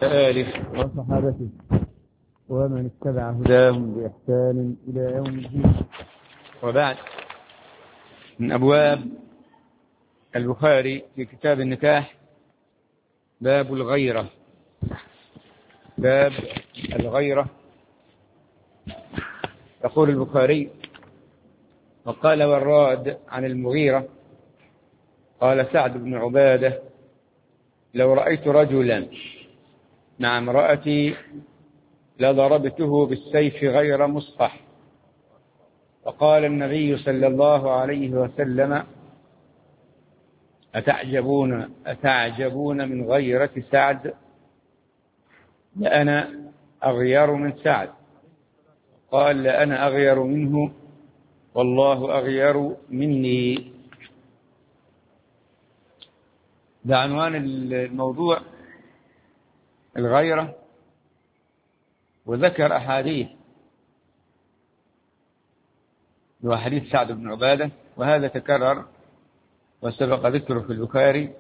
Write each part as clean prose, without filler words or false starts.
آله وصحابته ومن اتبع هداهم بإحسان إلى يوم الدين. وبعد، من أبواب البخاري في كتاب النكاح باب الغيرة. باب الغيرة. يقول البخاري: وقال وراد عن المغيرة قال سعد بن عبادة: لو رأيت رجلا مع امرأتي لضربته بالسيف غير مصفح. وقال النبي صلى الله عليه وسلم: أتعجبون من غيرة سعد؟ لأنا أغير من سعد. قال: لأنا أغير منه والله أغير مني. ده عنوان الموضوع، الغيرة. وذكر أحاديث وحديث سعد بن عبادة، وهذا تكرر وسبق ذكره في البخاري،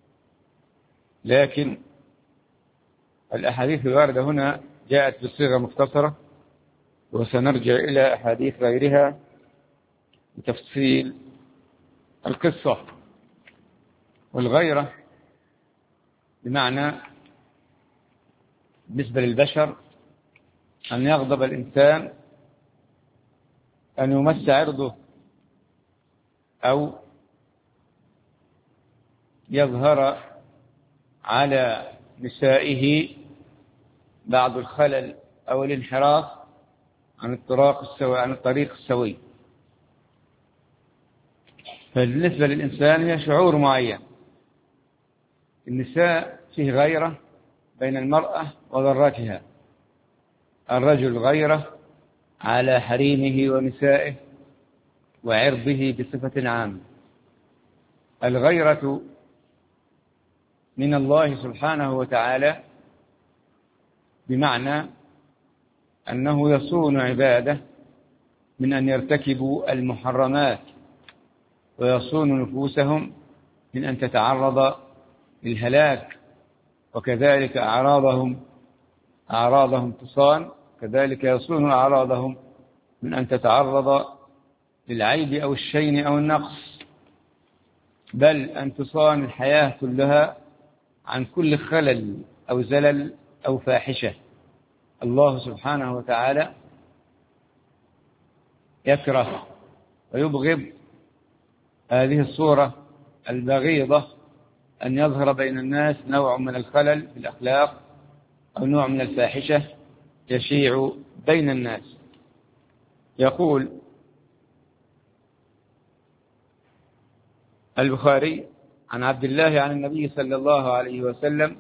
لكن الأحاديث الواردة هنا جاءت بصيغة مختصرة، وسنرجع إلى أحاديث غيرها لتفصيل القصة. والغيرة بمعنى بالنسبة للبشر أن يغضب الإنسان، أن يمس عرضه، أو يظهر على نسائه بعض الخلل أو الانحراف عن الطريق السوي. فبالنسبة للإنسان هي شعور معين. النساء فيه غيرة بين المرأة وضرتها، الرجل غيرة على حريمه ونسائه وعرضه بصفة عامة. الغيرة من الله سبحانه وتعالى بمعنى أنه يصون عباده من أن يرتكبوا المحرمات، ويصون نفوسهم من أن تتعرض للهلاك، وكذلك أعراضهم تصان، كذلك يصون أعراضهم من أن تتعرض للعيب أو الشين أو النقص، بل أن تصان الحياة كلها عن كل خلل أو زلل أو فاحشة. الله سبحانه وتعالى يكره ويبغض هذه الصورة البغيضة، أن يظهر بين الناس نوع من الخلل في الأخلاق أو نوع من الفاحشة يشيع بين الناس. يقول البخاري عن عبد الله عن النبي صلى الله عليه وسلم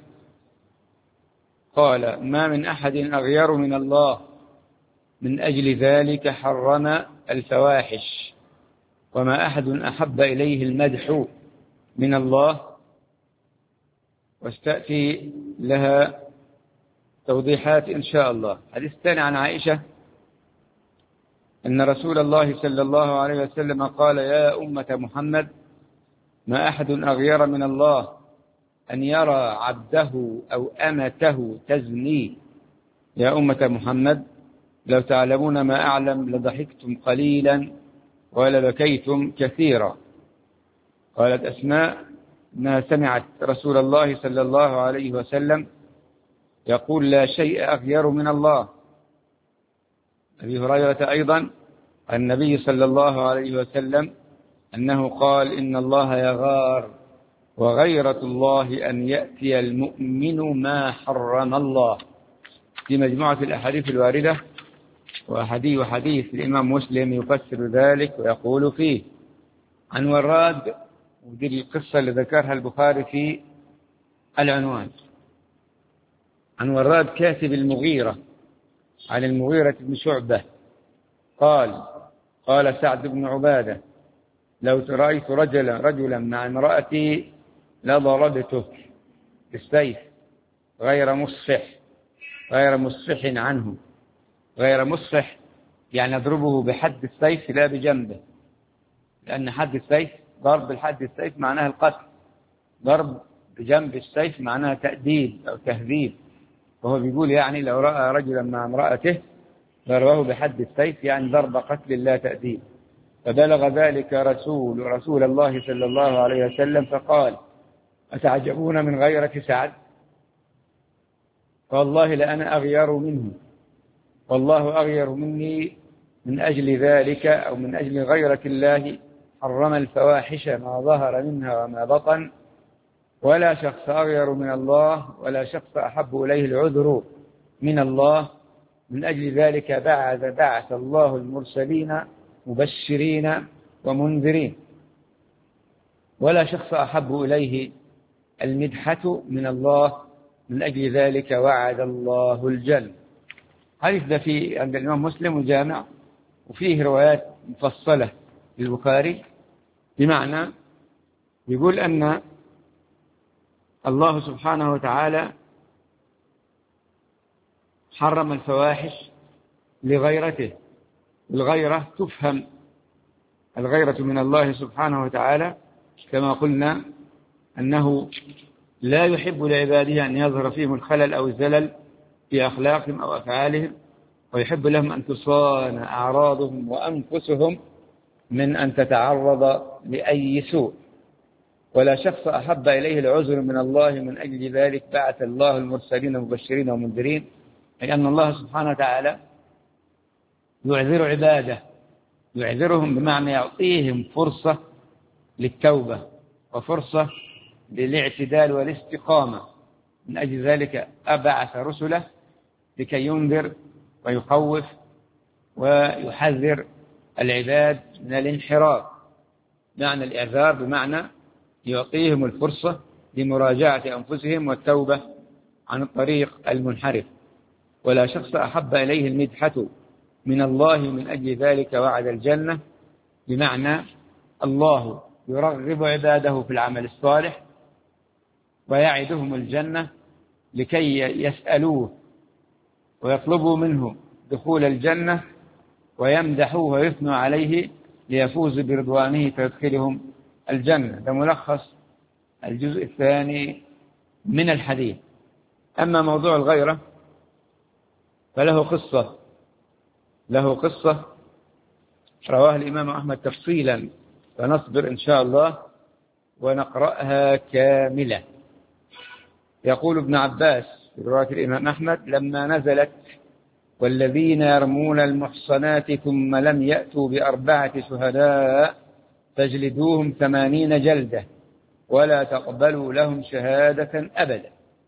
قال: ما من أحد أغير من الله، من أجل ذلك حرم الفواحش، وما أحد أحب إليه المدح من الله. واستأتي لها توضيحات إن شاء الله. حديث الثاني عن عائشة أن رسول الله صلى الله عليه وسلم قال: يا أمة محمد، ما أحد أغير من الله أن يرى عبده أو أمته تزني. يا أمة محمد، لو تعلمون ما أعلم لضحكتم قليلا ولبكيتم كثيرا. قالت أسماء أنها سمعت رسول الله صلى الله عليه وسلم يقول: لا شيء أغير من الله. أبي هريرة أيضا النبي صلى الله عليه وسلم أنه قال: إن الله يغار، وغيرة الله أن يأتي المؤمن ما حرم الله. في مجموعة الأحاديث الواردة، وحديث الإمام مسلم يفسر ذلك ويقول فيه عن وراد، ودي القصة اللي ذكرها البخاري في العنوان، عن وراد كاتب المغيرة عن المغيرة بن شعبة قال سعد بن عبادة: لو رأيت رجلا مع امرأتي لضربته بالسيف غير مصفح عنه. غير مصفح يعني أضربه بحد السيف لا بجنبه، لأن حد السيف، ضرب الحد السيف معناه القتل، ضرب بجنب السيف معناه تأديب أو تهذيب. وهو بيقول يعني لو رأى رجلا مع امرأته ضربه بحد السيف، يعني ضرب قتل لا تأديب. فبلغ ذلك رسول الله صلى الله عليه وسلم فقال: أتعجبون من غيرة سعد؟ فوالله لأنا أغير منه، والله أغير مني. من أجل ذلك أو من أجل غيرة الله حرم الفواحش ما ظهر منها وما بطن، ولا شخص أغير من الله، ولا شخص أحب إليه العذر من الله. من أجل ذلك بعث الله المرسلين مبشرين ومنذرين، ولا شخص أحب إليه المدحة من الله. من أجل ذلك وعد الله الجنة. حديث ده في عند الإمام مسلم وجامع، وفيه روايات مفصلة للبخاري، بمعنى يقول أن الله سبحانه وتعالى حرم الفواحش لغيرته. الغيرة تفهم الغيرة من الله سبحانه وتعالى كما قلنا أنه لا يحب لعباده أن يظهر فيهم الخلل أو الزلل في أخلاقهم أو أفعالهم، ويحب لهم أن تصان أعراضهم وأنفسهم من أن تتعرض لأي سوء. ولا شخص أحب إليه العذر من الله. من أجل ذلك بعث الله المرسلين مبشرين ومنذرين، أي أن الله سبحانه وتعالى يعذر عباده، يعذرهم بمعنى يعطيهم فرصة للتوبة وفرصة للاعتدال والاستقامة. من أجل ذلك أبعث رسله لكي ينذر ويخوف ويحذر العباد من الانحراف. معنى الإعذار بمعنى يعطيهم الفرصة لمراجعة أنفسهم والتوبة عن الطريق المنحرف. ولا شخص أحب إليه المدحة من الله. من أجل ذلك وعد الجنة، بمعنى الله يرغب عباده في العمل الصالح ويعدهم الجنة لكي يسألوه ويطلبوا منه دخول الجنة ويمدحوه ويثنوا عليه ليفوز برضوانه فيدخلهم الجنة. ده ملخص الجزء الثاني من الحديث. أما موضوع الغيرة فله قصة رواه الإمام أحمد تفصيلا، فنصبر إن شاء الله ونقرأها كاملة. يقول ابن عباس في رواية الإمام أحمد: لما نزلت والذين يرمون المحصنات ثم لم يأتوا ب4 شهداء فاجلدوهم 80 جلدة ولا تقبلوا لهم شهادة أبدا.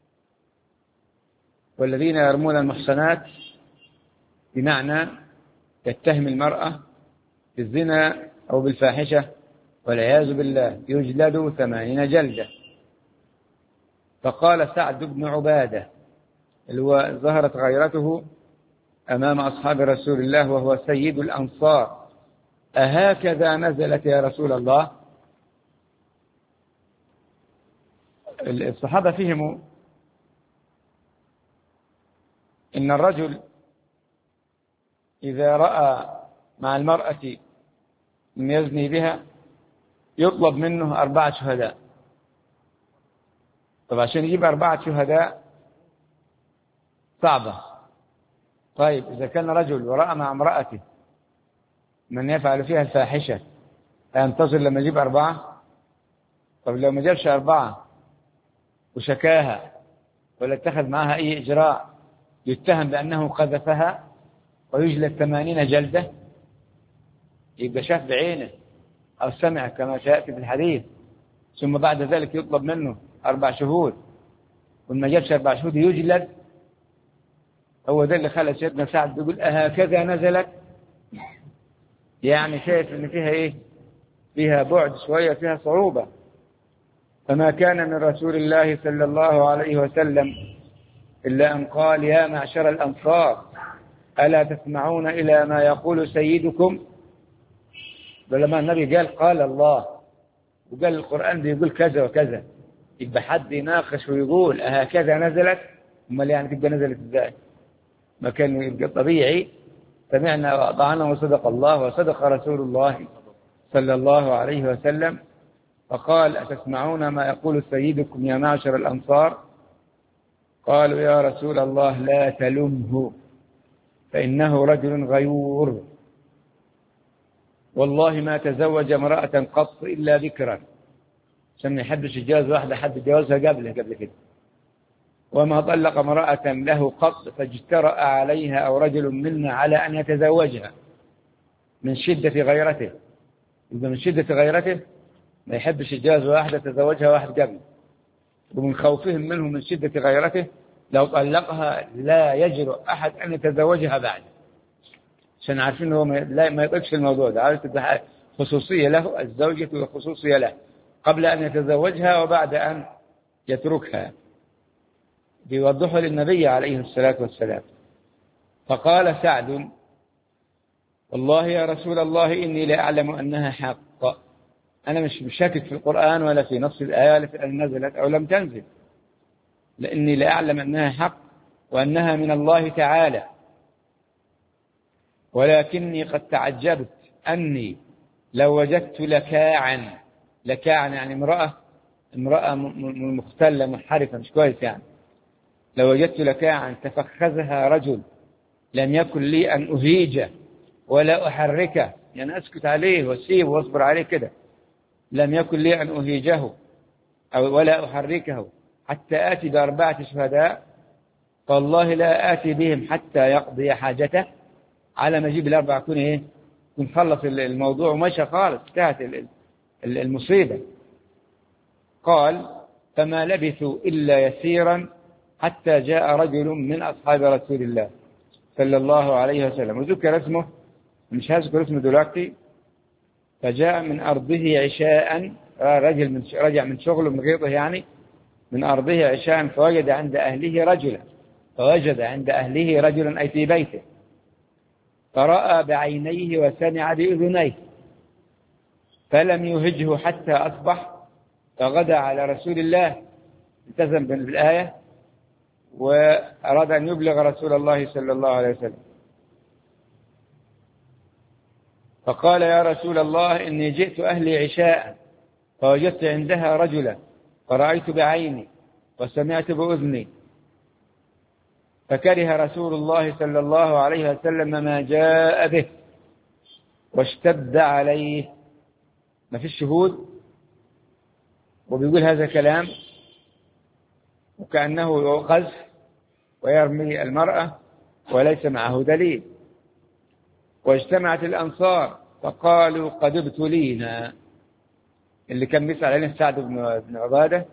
والذين يرمون المحصنات بمعنى يتهم المرأة بالزنا أو بالفاحشة والعياذ بالله يجلد 80 جلدة. فقال سعد بن عبادة اللي ظهرت غيرته أمام أصحاب رسول الله وهو سيد الأنصار: أهكذا نزلت يا رسول الله؟ الصحابة فهموا إن الرجل إذا رأى مع المرأة من يزني بها يطلب منه 4 شهداء. طب عشان يجيب 4 شهداء صعبة. طيب إذا كان رجل ورأى مع امرأته من يفعل فيها الفاحشة ينتظر لما يجيب 4؟ طب لو ما جابش 4 وشكاها ولا اتخذ معها أي إجراء يتهم بأنه قذفها ويجلد 80 جلدة. يبقى شاف بعينه أو سمع كما سيأتي في الحديث، ثم بعد ذلك يطلب منه 4 شهود، وما جابش 4 شهود يجلد. هو ده اللي خلى سيدنا سعد بيقول: أهكذا نزلت؟ يعني شايف إن فيها إيه؟ فيها بعد شوية، فيها صعوبة. فما كان من رسول الله صلى الله عليه وسلم إلا أن قال: يا معشر الأنصار ألا تسمعون إلى ما يقول سيدكم؟ لما النبي قال الله وقال القرآن بيقول كذا وكذا، يبقى حد يناقش ويقول أهكذا نزلت؟ امال يعني تبقى نزلت ازاي؟ ما كان يبقى طبيعي سمعنا وأطعنا وصدق الله وصدق رسول الله صلى الله عليه وسلم. فقال: أتسمعون ما يقول سيدكم يا معشر الأنصار؟ قالوا يا رسول الله لا تلمه فإنه رجل غيور، والله ما تزوج امرأة قط إلا ذكرا، عشان ما يحبش يتجوز واحدة حد جوازها قبل كده، وما طلق امرأة له قط فاجترأ عليها أو رجل منا على أن يتزوجها من شدة غيرته. إذا من شدة غيرته ما يحبش يتجوز واحدة تزوجها واحد قبل، ومن خوفهم منه من شدة غيرته لو طلقها لا يجرؤ أحد أن يتزوجها بعد، عشان عارفين هو ما يطلقش الموضوع ده، عارف خصوصية له، الزوجة خصوصية له قبل أن يتزوجها وبعد أن يتركها، بيوضحه للنبي عليه الصلاة والسلام. فقال سعد والله يا رسول الله إني لأعلم أنها حق، أنا مش شاكك في القرآن ولا في نص الآية التي نزلت أو لم تنزل، لأني لأعلم أنها حق وأنها من الله تعالى، ولكني قد تعجبت أني لو وجدت لكاعا يعني امرأة مختلة منحرفة مش كويس يعني، لو وجدت لكاعا تفخذها رجل لم يكن لي أن أهيجه ولا أحركه، يعني أسكت عليه وأسيبه وأصبر عليه كده، لم يكن لي أن أهيجه أو ولا أحركه حتى آتي ب4 شهداء، فالله لا آتي بهم حتى يقضي حاجته، على ما أجيب ال4 يكون خلص الموضوع ومشى خالص، انتهت المصيبة. قال فما لبثوا إلا يسيرا حتى جاء رجل من أصحاب رسول الله صلى الله عليه وسلم، وذكر اسمه مش هذكر اسمه دلوقتي، فجاء من أرضه عشاء، رجل رجع من شغله من غيظه يعني، من أرضه عشاء فوجد عند أهله رجلا أي في بيته، فرأى بعينيه وسمع بأذنيه، فلم يهجه حتى أصبح، فغدا على رسول الله، التزم بالآية وأراد أن يبلغ رسول الله صلى الله عليه وسلم، فقال يا رسول الله إني جئت أهلي عشاء فوجدت عندها رجلا فرأيت بعيني وسمعت بأذني، فكره رسول الله صلى الله عليه وسلم ما جاء به واشتد عليه، ما فيش شهود وبيقول هذا كلام وكأنه قذف ويرمي المرأة وليس معه دليل. واجتمعت الأنصار فقالوا قد ابتلينا، اللي كان بيسأل عليه سعد بن عبادة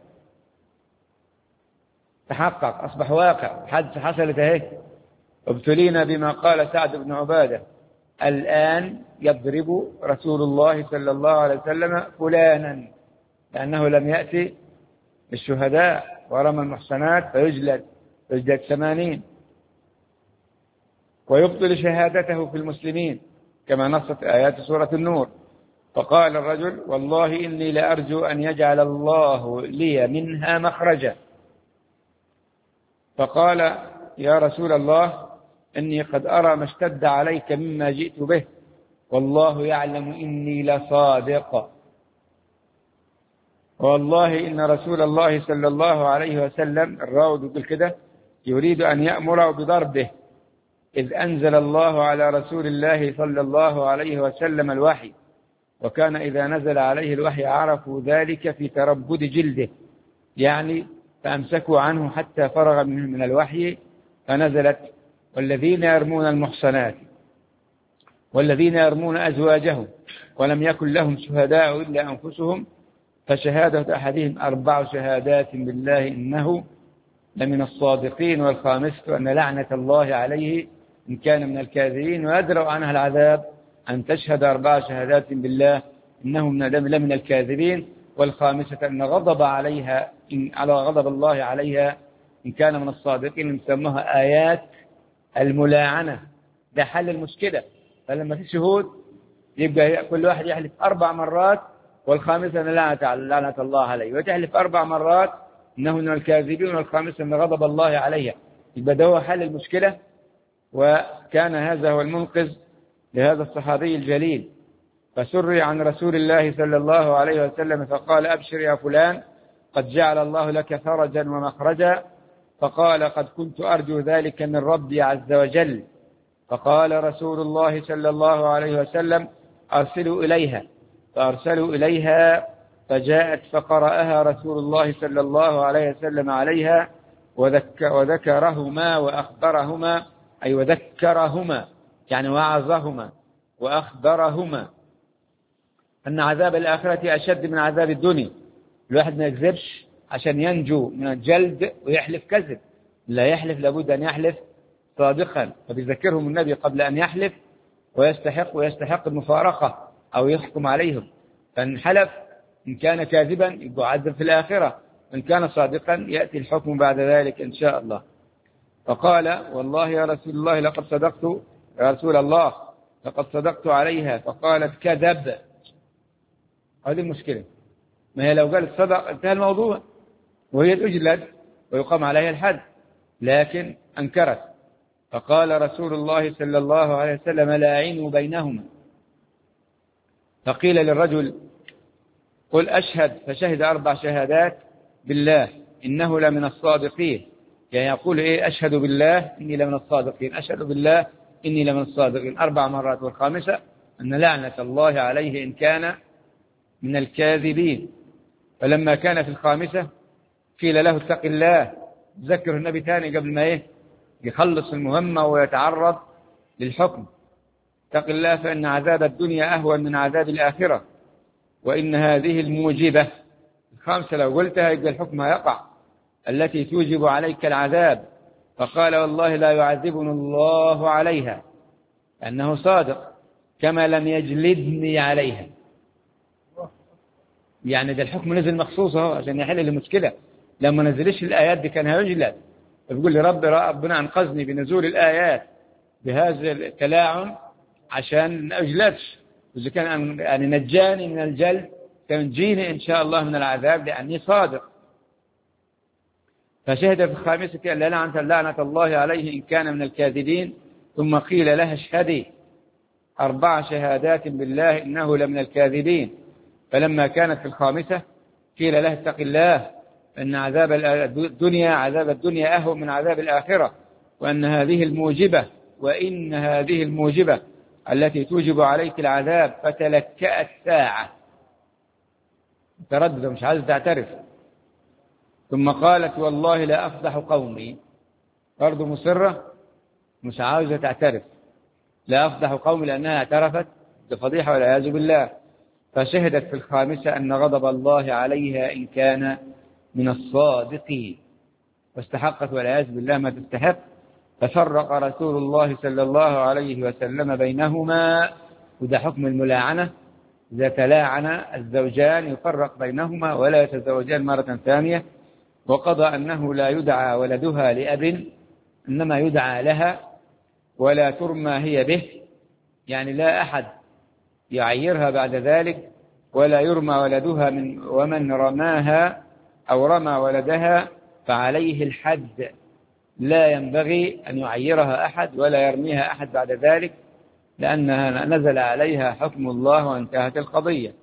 تحقق، أصبح واقع، حصلت اهي، ابتلينا بما قال سعد بن عبادة، الآن يضرب رسول الله صلى الله عليه وسلم فلانا لأنه لم يأتي بالشهداء ورمى المحصنات فيجلد 80 ويبطل شهادته في المسلمين كما نصت آيات سورة النور. فقال الرجل والله إني لأرجو أن يجعل الله لي منها مخرجا، فقال يا رسول الله إني قد أرى ما اشتد عليك مما جئت به، والله يعلم إني لصادق، والله إن رسول الله صلى الله عليه وسلم، الراوي يقول كده، يريد أن يأمر بضربه، إذ أنزل الله على رسول الله صلى الله عليه وسلم الوحي، وكان إذا نزل عليه الوحي عرفوا ذلك في تربد جلده، يعني فأمسكوا عنه حتى فرغ من الوحي، فنزلت والذين يرمون المحصنات والذين يرمون أزواجهم ولم يكن لهم شهداء إلا أنفسهم فشهادة أحدهم 4 شهادات بالله إنه لمن الصادقين، والخامسة أن لعنة الله عليه إن كان من الكاذبين، ويدرأ عنها العذاب أن تشهد 4 شهادات بالله إنه لمن الكاذبين، والخامسة أن غضب عليها على غضب الله عليها إن كان من الصادقين. نسموها آيات الملاعنة، ده حل المشكلة. فلما في شهود يبقى كل واحد يحلف 4 مرات، والخامسة أن لعنة الله عليه، وتحلف 4 مرات إنه من الكاذبين، والخامسة أن غضب الله عليها، يبقى ده هو حل المشكلة. وكان هذا هو المنقذ لهذا الصحابي الجليل. فسري عن رسول الله صلى الله عليه وسلم فقال أبشر يا فلان قد جعل الله لك فرجا ومخرجا، فقال قد كنت أرجو ذلك من ربي عز وجل. فقال رسول الله صلى الله عليه وسلم أرسلوا إليها. فأرسلوا إليها فجاءت فقرأها رسول الله صلى الله عليه وسلم عليها وذكرهما وأخبرهما، أي وذكرهما يعني وعظهما وأخبرهما أن عذاب الآخرة أشد من عذاب الدنيا. الواحد ما يكذبش عشان ينجو من الجلد ويحلف كذب، لا يحلف لابد أن يحلف صادقا. فبيذكرهم النبي قبل أن يحلف ويستحق المفارقة أو يحكم عليهم. فإن حلف إن كان كاذبا يعذب في الآخرة، إن كان صادقا يأتي الحكم بعد ذلك إن شاء الله. فقال والله يا رسول الله لقد صدقت، يا رسول الله لقد صدقت عليها. فقالت كذب. هذه المشكلة، ما هي لو قالت صدق انتهى الموضوع وهي تجلد ويقام عليها الحد، لكن أنكرت. فقال رسول الله صلى الله عليه وسلم لاعنوا بينهما. فقيل للرجل قل أشهد، فشهد 4 شهادات بالله إنه لمن الصادقين. يعني يقول إيه؟ أشهد بالله إني لمن الصادقين، أشهد بالله إني لمن الصادقين 4 مرات، والخامسة أن لعنة الله عليه إن كان من الكاذبين. فلما كان في الخامسة قيل له اتق الله، ذكر النبي ثاني قبل ما يخلص المهمة ويتعرض للحكم. اتق الله فإن عذاب الدنيا أهون من عذاب الآخرة، وإن هذه الموجبة الخامسة لو قلتها يبقى الحكم يقع، التي توجب عليك العذاب. فقال والله لا يعذبني الله عليها، أنه صادق، كما لم يجلدني عليها. يعني ده الحكم نزل مخصوص اهو عشان يحل المشكلة. لما نزلش الآيات دي كان هيجلد. بيقول لي ربنا أنقذني بنزول الآيات بهذا التلاعن عشان ما أجلدش. إذا كان يعني نجاني من الجلد كان جيني إن شاء الله من العذاب لأني صادق. فشهد في الخامسة لعنة الله عليه إن كان من الكاذبين. ثم قيل لها اشهدي 4 شهادات بالله إنه لمن الكاذبين. فلما كانت في الخامسة قيل له اتق الله أن عذاب الدنيا أهون من عذاب الآخرة، وإن هذه الموجبة التي توجب عليك العذاب. فتلكأت ساعة تردد مش عايز تعترف. ثم قالت والله لا أفضح قومي، برضو مصرة مش عاوزة تعترف، لا أفضح قومي لأنها اعترفت بفضيحة والعياذ بالله. فشهدت في الخامسة أن غضب الله عليها إن كان من الصادقين، واستحقت والعياذ بالله ما تستحق. ففرق رسول الله صلى الله عليه وسلم بينهما. وده حكم الملاعنة، إذا تلاعن الزوجان يفرق بينهما ولا يتزوجان مرة ثانية. وقضى أنه لا يدعى ولدها لأب، إنما يدعى لها ولا ترمى هي به، يعني لا أحد يعيرها بعد ذلك، ولا يرمى ولدها ومن رماها أو رمى ولدها فعليه الحد. لا ينبغي أن يعيرها أحد ولا يرميها أحد بعد ذلك، لأنها نزل عليها حكم الله وانتهت القضية.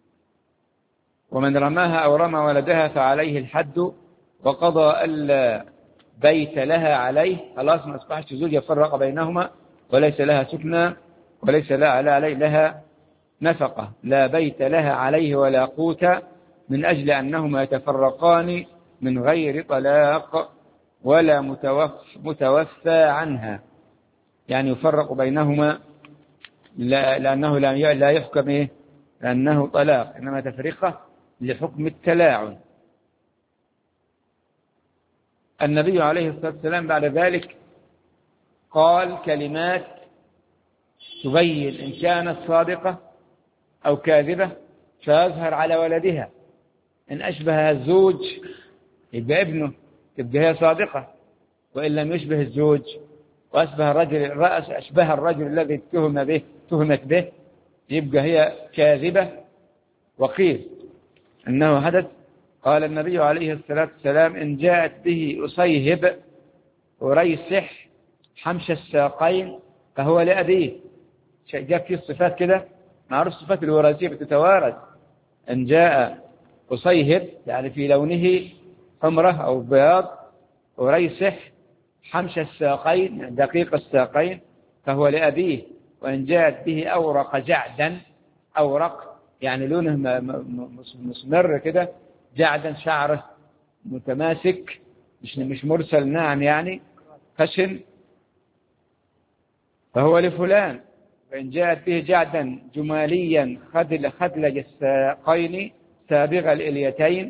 ومن رماها أو رمى ولدها فعليه الحد. وقضى ألا بيت لها عليه، خلاص ما أصبحش زوج يفرق بينهما وليس لها سكنى وليس لها نفقة، لا بيت لها عليه ولا قوت، من أجل أنهما يتفرقان من غير طلاق ولا متوفى عنها، يعني يفرق بينهما لأنه لا يحكم لأنه طلاق، إنما تفرقة لحكم التلاعن. النبي عليه الصلاة والسلام بعد ذلك قال كلمات تبين إن كانت صادقة أو كاذبة، فيظهر على ولدها. إن أشبه الزوج يبقى ابنه، تبقى هي صادقة. وإن لم يشبه الزوج أشبه الرجل الذي تهمت به، يبقى هي كاذبة. وقيل أنه حدث. قال النبي عليه الصلاة والسلام إن جاءت به أصيهب وريسح حمش الساقين فهو لأبيه. جاء فيه الصفات كده، معروف صفات الوراثية بتتوارث. إن جاء أصيهب يعني في لونه حمرة أو بياض، وريسح حمش الساقين دقيق الساقين فهو لأبيه. وإن جاءت به أورق جعدا، أورق يعني لونه مسمر كده، جعدا شعره متماسك مش مرسل ناعم يعني خشن، فهو لفلان. وإن جاءت به جعدا جماليا خدلج الساقين سابغ الإليتين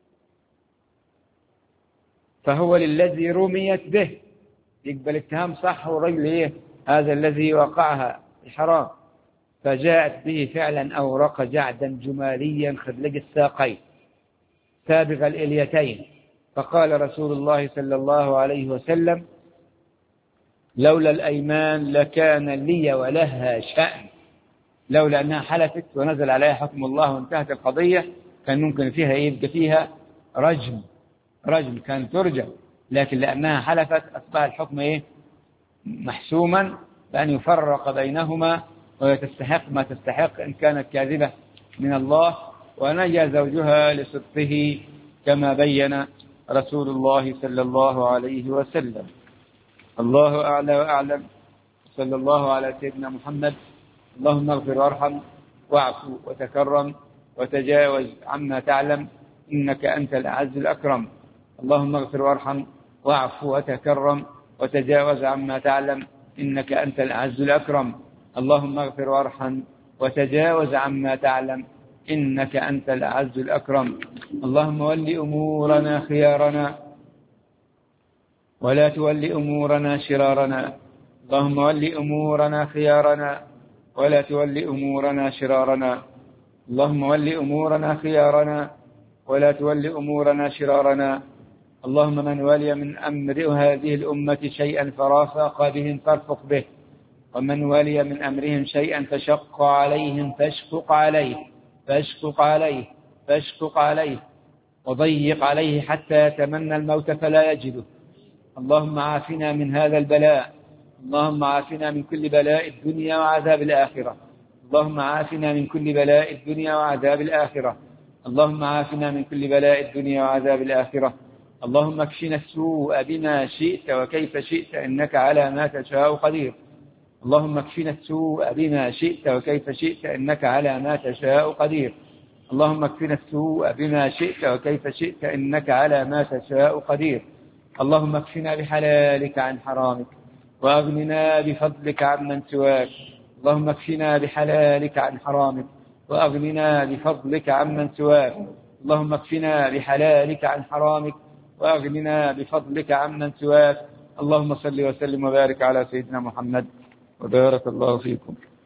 فهو للذي رميت به. يقبل اتهام صح ورجل إيه هذا الذي وقعها الحرام. فجاءت به فعلا أورق جعدا جماليا خدلج الساقين سابغ الإليتين. فقال رسول الله صلى الله عليه وسلم: لولا الأيمان لكان لي ولها شأن. لولا أنها حلفت ونزل عليها حكم الله وانتهت القضية كان ممكن فيها يبقى فيها رجم كان ترجع، لكن لأنها حلفت أصبح الحكم محسوما بأن يفرق بينهما وتستحق ما تستحق إن كانت كاذبة من الله، ونجى زوجها لصدقه كما بين رسول الله صلى الله عليه وسلم. الله أعلى وأعلم. صلى الله على سيدنا محمد. اللهم اغفر وارحم واعفو وتكرم وتجاوز عما تعلم إنك أنت الأعز الأكرم. اللهم اغفر وارحم واعفو وتكرم وتجاوز عما تعلم إنك أنت الأعز الأكرم. اللهم اغفر وارحم وتجاوز عما تعلم إنك أنت الأعز الأكرم. اللهم ول أمورنا خيارنا ولا تول أمورنا شرارنا. اللهم ول أمورنا خيارنا ولا تول أمورنا شرارنا. اللهم ول أمورنا خيارنا ولا تول أمورنا شرارنا. اللهم من ولي من أمر هذه الأمة شيئا فرافق بهم فارفق به، ومن ولي من أمرهم شيئا فشق عليهم فاشقق عليه وضيق عليه حتى يتمنى الموت فلا يجده. اللهم عافنا من هذا البلاء. اللهم عافنا من كل بلاء الدنيا وعذاب الآخرة. اللهم عافنا من كل بلاء الدنيا وعذاب الآخرة. اللهم عافنا من كل بلاء الدنيا وعذاب الآخرة. اللهم اكفنا السوء بما شئت وكيف شئت إنك على ما تشاء قدير. اللهم اكفنا السوء بما شئت وكيف شئت إنك على ما تشاء قدير. اللهم اكفنا السوء بما شئت وكيف شئت إنك على ما تشاء قدير. اللهم اكفنا بحلالك عن حرامك وأغننا بفضلك عمن سواك. اللهم اكفنا بحلالك عن حرامك وأغننا بفضلك عمن سواك. اللهم اكفنا بحلالك عن حرامك وأغننا بفضلك عمن سواك. اللهم صل وسلم وبارك على سيدنا محمد وبارك الله فيكم.